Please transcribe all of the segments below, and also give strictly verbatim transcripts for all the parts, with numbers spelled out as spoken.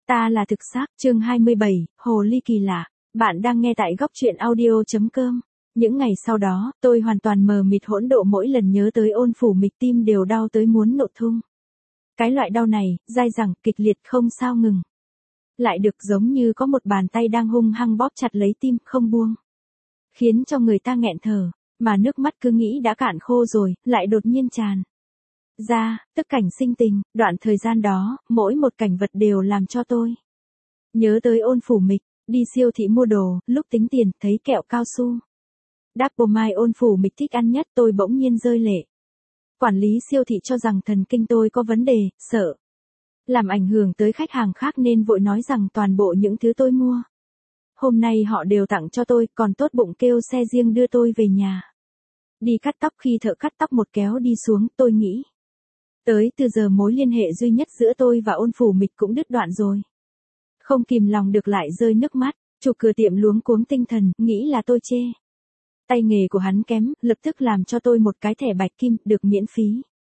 Ta là thực xác, chương hai mươi bảy, Hồ ly kỳ lạ. Bạn đang nghe tại góc truyện audio.com. Những ngày sau đó, tôi hoàn toàn mờ mịt hỗn độ, mỗi lần nhớ tới Ôn Phủ Mịch tim đều đau tới muốn nổ tung. Cái loại đau này, dai dẳng, kịch liệt không sao ngừng. Lại được giống như có một bàn tay đang hung hăng bóp chặt lấy tim, không buông. Khiến cho người ta nghẹn thở, mà nước mắt cứ nghĩ đã cạn khô rồi, lại đột nhiên tràn ra, tức cảnh sinh tình. Đoạn thời gian đó, mỗi một cảnh vật đều làm cho tôi nhớ tới Ôn Phủ Mịch. Đi siêu thị mua đồ, lúc tính tiền, thấy kẹo cao su Double Mai Ôn Phủ Mịch thích ăn nhất, tôi bỗng nhiên rơi lệ. Quản lý siêu thị cho rằng thần kinh tôi có vấn đề, sợ làm ảnh hưởng tới khách hàng khác nên vội nói rằng toàn bộ những thứ tôi mua hôm nay họ đều tặng cho tôi, còn tốt bụng kêu xe riêng đưa tôi về nhà. Đi cắt tóc, khi thợ cắt tóc một kéo đi xuống, tôi nghĩ tới từ giờ mối liên hệ duy nhất giữa tôi và Ôn Phủ Mịch cũng đứt đoạn rồi. Không kìm lòng được lại rơi nước mắt, chủ cửa tiệm luống cuống tinh thần, nghĩ là tôi chê tay nghề của hắn kém, lập tức làm cho tôi một cái thẻ bạch kim, được miễn phí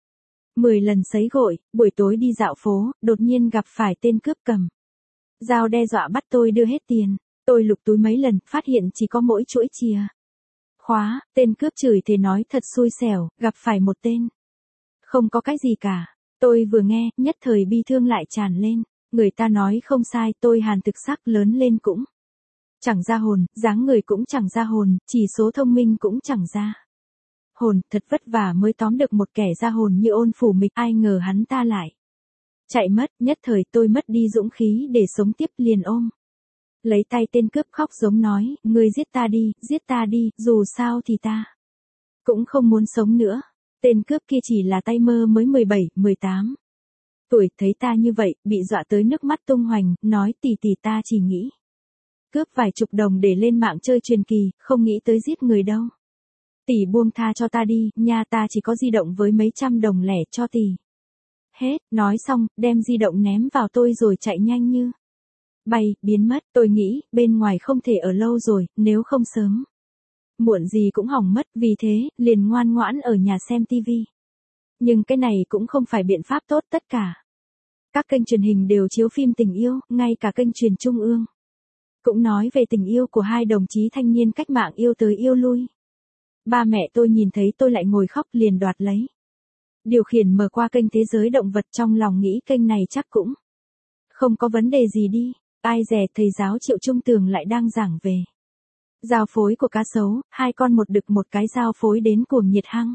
mười lần sấy gội. Buổi tối đi dạo phố, đột nhiên gặp phải tên cướp cầm dao đe dọa bắt tôi đưa hết tiền. Tôi lục túi mấy lần, phát hiện chỉ có mỗi chuỗi chìa khóa. Tên cướp chửi thề nói thật xui xẻo, gặp phải một tên không có cái gì cả. Tôi vừa nghe, nhất thời bi thương lại tràn lên. Người ta nói không sai, tôi Hàn thực sắc lớn lên cũng chẳng ra hồn, dáng người cũng chẳng ra hồn, chỉ số thông minh cũng chẳng ra hồn. Thật vất vả mới tóm được một kẻ ra hồn như Ôn Phủ Mịch, ai ngờ hắn ta lại chạy mất. Nhất thời tôi mất đi dũng khí để sống tiếp, liền ôm lấy tay tên cướp khóc giống nói, ngươi giết ta đi, giết ta đi, dù sao thì ta cũng không muốn sống nữa. Tên cướp kia chỉ là tay mơ mới mười bảy, mười tám tuổi, thấy ta như vậy, bị dọa tới nước mắt tung hoành, nói tỷ tỷ ta chỉ nghĩ cướp vài chục đồng để lên mạng chơi truyền kỳ, không nghĩ tới giết người đâu. Tỷ buông tha cho ta đi, nha, ta chỉ có di động với mấy trăm đồng lẻ cho tỷ. Hết, nói xong, đem di động ném vào tôi rồi chạy nhanh như bay, biến mất. Tôi nghĩ, bên ngoài không thể ở lâu rồi, nếu không sớm muộn gì cũng hỏng mất, vì thế, liền ngoan ngoãn ở nhà xem tivi. Nhưng cái này cũng không phải biện pháp tốt, tất cả các kênh truyền hình đều chiếu phim tình yêu, ngay cả kênh truyền trung ương cũng nói về tình yêu của hai đồng chí thanh niên cách mạng yêu tới yêu lui. Ba mẹ tôi nhìn thấy tôi lại ngồi khóc, liền đoạt lấy điều khiển mở qua kênh Thế Giới Động Vật, trong lòng nghĩ kênh này chắc cũng không có vấn đề gì đi. Ai dè thầy giáo Triệu Trung Tường lại đang giảng về giao phối của cá sấu, hai con một đực một cái giao phối đến cuồng nhiệt hăng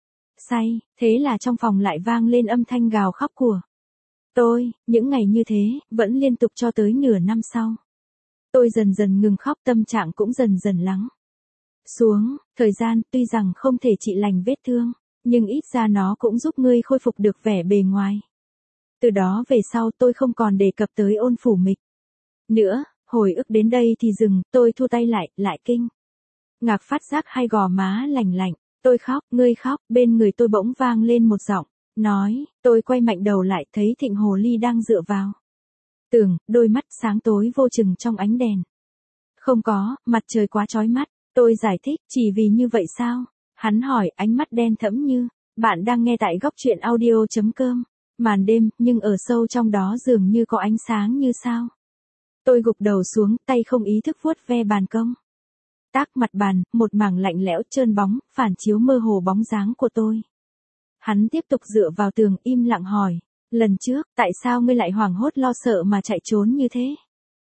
say. Thế là trong phòng lại vang lên âm thanh gào khóc của tôi. Những ngày như thế, vẫn liên tục cho tới nửa năm sau. Tôi dần dần ngừng khóc, tâm trạng cũng dần dần lắng xuống. Thời gian, tuy rằng không thể trị lành vết thương, nhưng ít ra nó cũng giúp ngươi khôi phục được vẻ bề ngoài. Từ đó về sau tôi không còn đề cập tới Ôn Phủ Mịch nữa. Hồi ức đến đây thì dừng, tôi thu tay lại, lại kinh ngạc phát giác hai gò má lành lạnh. Tôi khóc, ngươi khóc, bên người tôi bỗng vang lên một giọng nói. Tôi quay mạnh đầu lại, thấy Thịnh Hồ Ly đang dựa vào tường, đôi mắt sáng tối vô chừng trong ánh đèn. Không có, mặt trời quá chói mắt. Tôi giải thích, chỉ vì như vậy sao? Hắn hỏi, ánh mắt đen thẫm như. Bạn đang nghe tại góc truyện audio.com. Màn đêm, nhưng ở sâu trong đó dường như có ánh sáng như sao. Tôi gục đầu xuống, tay không ý thức vuốt ve bàn công tác mặt bàn, một mảng lạnh lẽo trơn bóng, phản chiếu mơ hồ bóng dáng của tôi. Hắn tiếp tục dựa vào tường, im lặng hỏi, lần trước, tại sao ngươi lại hoảng hốt lo sợ mà chạy trốn như thế?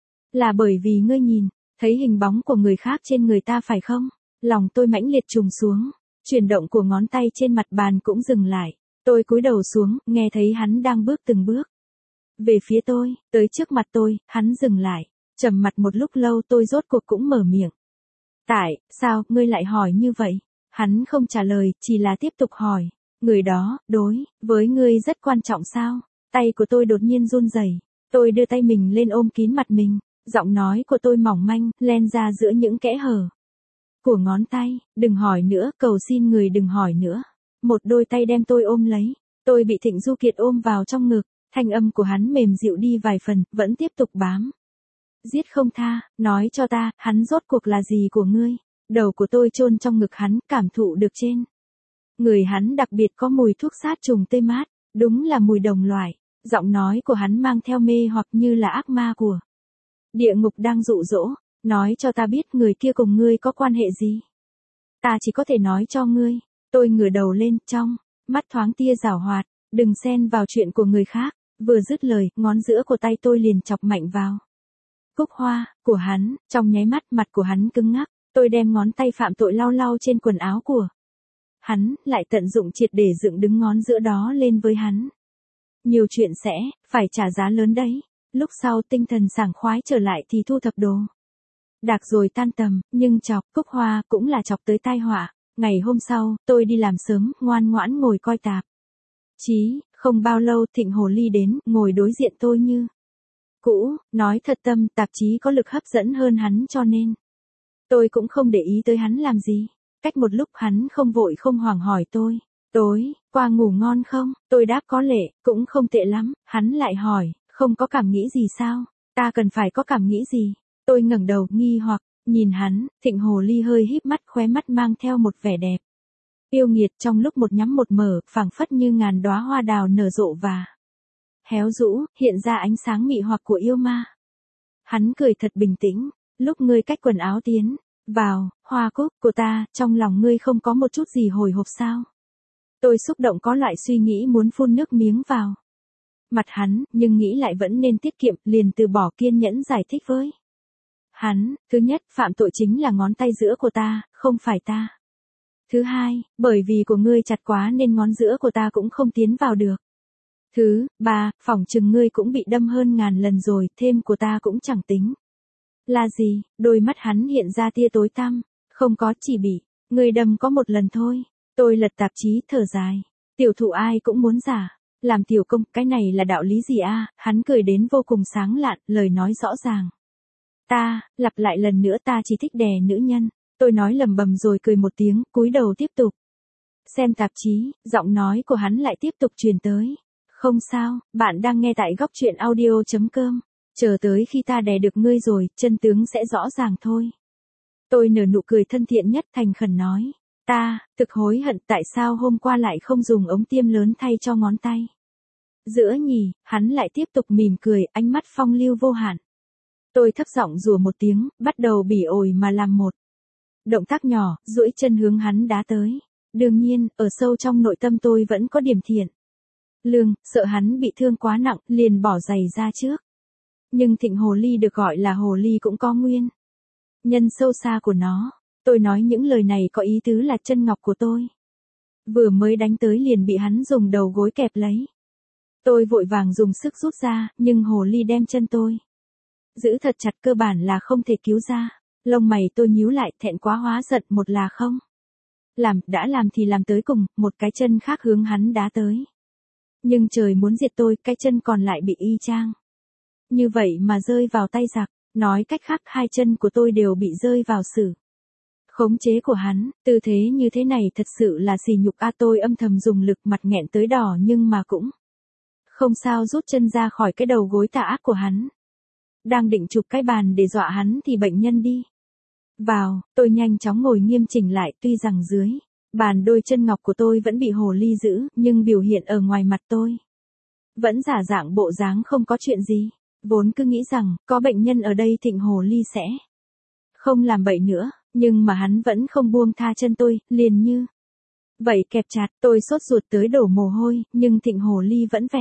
Là bởi vì ngươi nhìn thấy hình bóng của người khác trên người ta phải không? Lòng tôi mãnh liệt trùng xuống, chuyển động của ngón tay trên mặt bàn cũng dừng lại. Tôi cúi đầu xuống, nghe thấy hắn đang bước từng bước về phía tôi. Tới trước mặt tôi, hắn dừng lại, trầm mặt một lúc lâu. Tôi rốt cuộc cũng mở miệng. Tại sao ngươi lại hỏi như vậy? Hắn không trả lời, chỉ là tiếp tục hỏi, người đó đối với ngươi rất quan trọng sao? Tay của tôi đột nhiên run rẩy. Tôi đưa tay mình lên ôm kín mặt mình. Giọng nói của tôi mỏng manh, len ra giữa những kẽ hở của ngón tay. Đừng hỏi nữa, cầu xin người đừng hỏi nữa. Một đôi tay đem tôi ôm lấy. Tôi bị Thịnh Du Kiệt ôm vào trong ngực. Thanh âm của hắn mềm dịu đi vài phần, vẫn tiếp tục bám giết không tha. Nói cho ta, hắn rốt cuộc là gì của ngươi? Đầu của tôi chôn trong ngực hắn, cảm thụ được trên người hắn đặc biệt có mùi thuốc sát trùng tươi mát, đúng là mùi đồng loại. Giọng nói của hắn mang theo mê hoặc như là ác ma của địa ngục đang dụ dỗ, nói cho ta biết người kia cùng ngươi có quan hệ gì. Ta chỉ có thể nói cho ngươi. Tôi ngửa đầu lên, trong mắt thoáng tia giảo hoạt, đừng xen vào chuyện của người khác. Vừa dứt lời, ngón giữa của tay tôi liền chọc mạnh vào cúc hoa của hắn, trong nháy mắt mặt của hắn cứng ngắc, tôi đem ngón tay phạm tội lau lau trên quần áo của hắn, lại tận dụng triệt để dựng đứng ngón giữa đó lên với hắn. Nhiều chuyện sẽ phải trả giá lớn đấy. Lúc sau tinh thần sảng khoái trở lại thì thu thập đồ đạc rồi tan tầm, nhưng chọc cúc hoa cũng là chọc tới tai họa. Ngày hôm sau, tôi đi làm sớm, ngoan ngoãn ngồi coi tạp chí. Không bao lâu Thịnh Hồ Ly đến, ngồi đối diện tôi như cũ, nói thật tâm tạp chí có lực hấp dẫn hơn hắn cho nên tôi cũng không để ý tới hắn làm gì. Cách một lúc hắn không vội không hoảng hỏi tôi, tối qua ngủ ngon không? Tôi đáp có lệ, cũng không tệ lắm. Hắn lại hỏi, không có cảm nghĩ gì sao? Ta cần phải có cảm nghĩ gì? Tôi ngẩng đầu nghi hoặc nhìn hắn. Thịnh Hồ Ly hơi híp mắt, khóe mắt mang theo một vẻ đẹp yêu nghiệt, trong lúc một nhắm một mở, phảng phất như ngàn đóa hoa đào nở rộ và héo rũ, hiện ra ánh sáng mị hoặc của yêu ma. Hắn cười thật bình tĩnh, lúc ngươi cách quần áo tiến vào hoa cúc của ta, trong lòng ngươi không có một chút gì hồi hộp sao? Tôi xúc động có loại suy nghĩ muốn phun nước miếng vào mặt hắn, nhưng nghĩ lại vẫn nên tiết kiệm, liền từ bỏ kiên nhẫn giải thích với hắn. Thứ nhất, phạm tội chính là ngón tay giữa của ta, không phải ta. Thứ hai, bởi vì của ngươi chặt quá nên ngón giữa của ta cũng không tiến vào được. Thứ ba, phỏng chừng ngươi cũng bị đâm hơn ngàn lần rồi, thêm của ta cũng chẳng tính là gì. Đôi mắt hắn hiện ra tia tối tăm. Không có, chỉ bị ngươi đâm có một lần thôi. Tôi lật tạp chí, thở dài. Tiểu thụ ai cũng muốn giả làm tiểu công, cái này là đạo lý gì a? Hắn cười đến vô cùng sáng lạn, lời nói rõ ràng. Ta, lặp lại lần nữa, ta chỉ thích đè nữ nhân. Tôi nói lầm bầm rồi cười một tiếng, cúi đầu tiếp tục xem tạp chí. Giọng nói của hắn lại tiếp tục truyền tới. Không sao, bạn đang nghe tại góc truyện audio chấm com. Chờ tới khi ta đè được ngươi rồi, chân tướng sẽ rõ ràng thôi. Tôi nở nụ cười thân thiện nhất, thành khẩn nói. Ta, thực hối hận tại sao hôm qua lại không dùng ống tiêm lớn thay cho ngón tay giữa nhỉ. Hắn lại tiếp tục mỉm cười, ánh mắt phong lưu vô hạn. Tôi thấp giọng rủa một tiếng, bắt đầu bỉ ổi mà làm một động tác nhỏ, duỗi chân hướng hắn đá tới. Đương nhiên, ở sâu trong nội tâm tôi vẫn có điểm thiện lương, sợ hắn bị thương quá nặng, liền bỏ giày ra trước. Nhưng Thịnh Hồ Ly được gọi là hồ ly cũng có nguyên nhân sâu xa của nó. Tôi nói những lời này có ý tứ là chân ngọc của tôi vừa mới đánh tới liền bị hắn dùng đầu gối kẹp lấy. Tôi vội vàng dùng sức rút ra, nhưng hồ ly đem chân tôi giữ thật chặt, cơ bản là không thể cứu ra. Lông mày tôi nhíu lại, thẹn quá hóa giận, một là không làm, đã làm thì làm tới cùng. Một cái chân khác hướng hắn đá tới. Nhưng trời muốn diệt tôi, cái chân còn lại bị y chang như vậy mà rơi vào tay giặc. Nói cách khác, hai chân của tôi đều bị rơi vào sự khống chế của hắn. Tư thế như thế này thật sự là sỉ nhục a. Tôi âm thầm dùng lực, mặt nghẹn tới đỏ nhưng mà cũng không sao rút chân ra khỏi cái đầu gối tà ác của hắn. Đang định chụp cái bàn để dọa hắn thì bệnh nhân đi vào. Tôi nhanh chóng ngồi nghiêm chỉnh lại, tuy rằng dưới bàn đôi chân ngọc của tôi vẫn bị hồ ly giữ, nhưng biểu hiện ở ngoài mặt tôi vẫn giả dạng bộ dáng không có chuyện gì. Vốn cứ nghĩ rằng, có bệnh nhân ở đây Thịnh Hồ Ly sẽ không làm bậy nữa, nhưng mà hắn vẫn không buông tha chân tôi, liền như vậy kẹp chặt. Tôi sốt ruột tới đổ mồ hôi, nhưng Thịnh Hồ Ly vẫn vẻ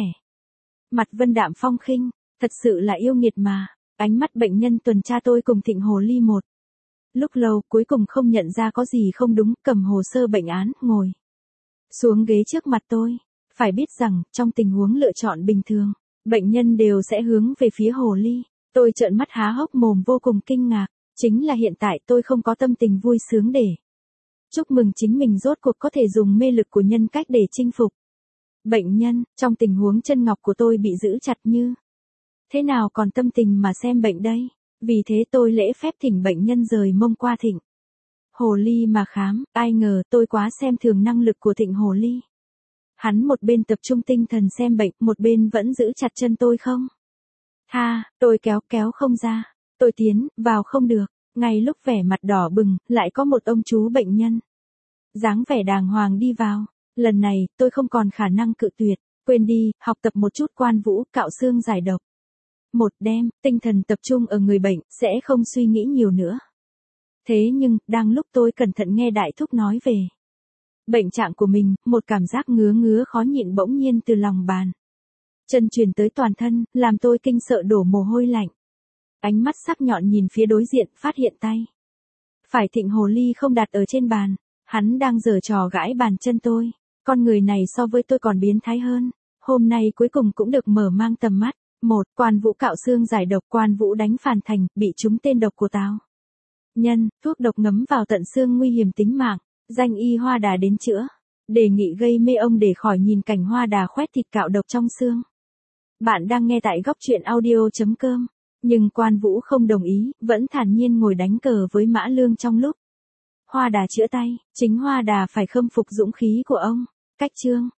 mặt vân đạm phong khinh, thật sự là yêu nghiệt mà. Ánh mắt bệnh nhân tuần tra tôi cùng Thịnh Hồ Ly một lúc lâu, cuối cùng không nhận ra có gì không đúng, cầm hồ sơ bệnh án, ngồi xuống ghế trước mặt tôi. Phải biết rằng, trong tình huống lựa chọn bình thường, bệnh nhân đều sẽ hướng về phía hồ ly. Tôi trợn mắt há hốc mồm vô cùng kinh ngạc. Chính là hiện tại tôi không có tâm tình vui sướng để chúc mừng chính mình rốt cuộc có thể dùng mê lực của nhân cách để chinh phục bệnh nhân. Trong tình huống chân ngọc của tôi bị giữ chặt như thế nào còn tâm tình mà xem bệnh đây. Vì thế tôi lễ phép thỉnh bệnh nhân rời mông qua Thịnh Hồ Ly mà khám. Ai ngờ tôi quá xem thường năng lực của Thịnh Hồ Ly. Hắn một bên tập trung tinh thần xem bệnh, một bên vẫn giữ chặt chân tôi không tha. Tôi kéo kéo không ra. Tôi tiến vào không được. Ngay lúc vẻ mặt đỏ bừng, lại có một ông chú bệnh nhân dáng vẻ đàng hoàng đi vào. Lần này, tôi không còn khả năng cự tuyệt. Quên đi, học tập một chút quan vũ, cạo xương giải độc. Một đêm, tinh thần tập trung ở người bệnh, sẽ không suy nghĩ nhiều nữa. Thế nhưng, đang lúc tôi cẩn thận nghe đại thúc nói về bệnh trạng của mình, một cảm giác ngứa ngứa khó nhịn bỗng nhiên từ lòng bàn chân truyền tới toàn thân, làm tôi kinh sợ đổ mồ hôi lạnh. Ánh mắt sắc nhọn nhìn phía đối diện, phát hiện tay phải Thịnh hồ ly không đặt ở trên bàn, hắn đang giở trò gãi bàn chân tôi. Con người này so với tôi còn biến thái hơn. Hôm nay cuối cùng cũng được mở mang tầm mắt. Một, Quan Vũ cạo xương giải độc. Quan Vũ đánh Phàn Thành, bị trúng tên độc của táo nhân, thuốc độc ngấm vào tận xương nguy hiểm tính mạng. Danh y Hoa Đà đến chữa. Đề nghị gây mê ông để khỏi nhìn cảnh Hoa Đà khoét thịt cạo độc trong xương. Bạn đang nghe tại góc truyện audio chấm com. Nhưng Quan Vũ không đồng ý, vẫn thản nhiên ngồi đánh cờ với Mã Lương trong lúc Hoa Đà chữa tay. Chính Hoa Đà phải khâm phục dũng khí của ông. Cách chương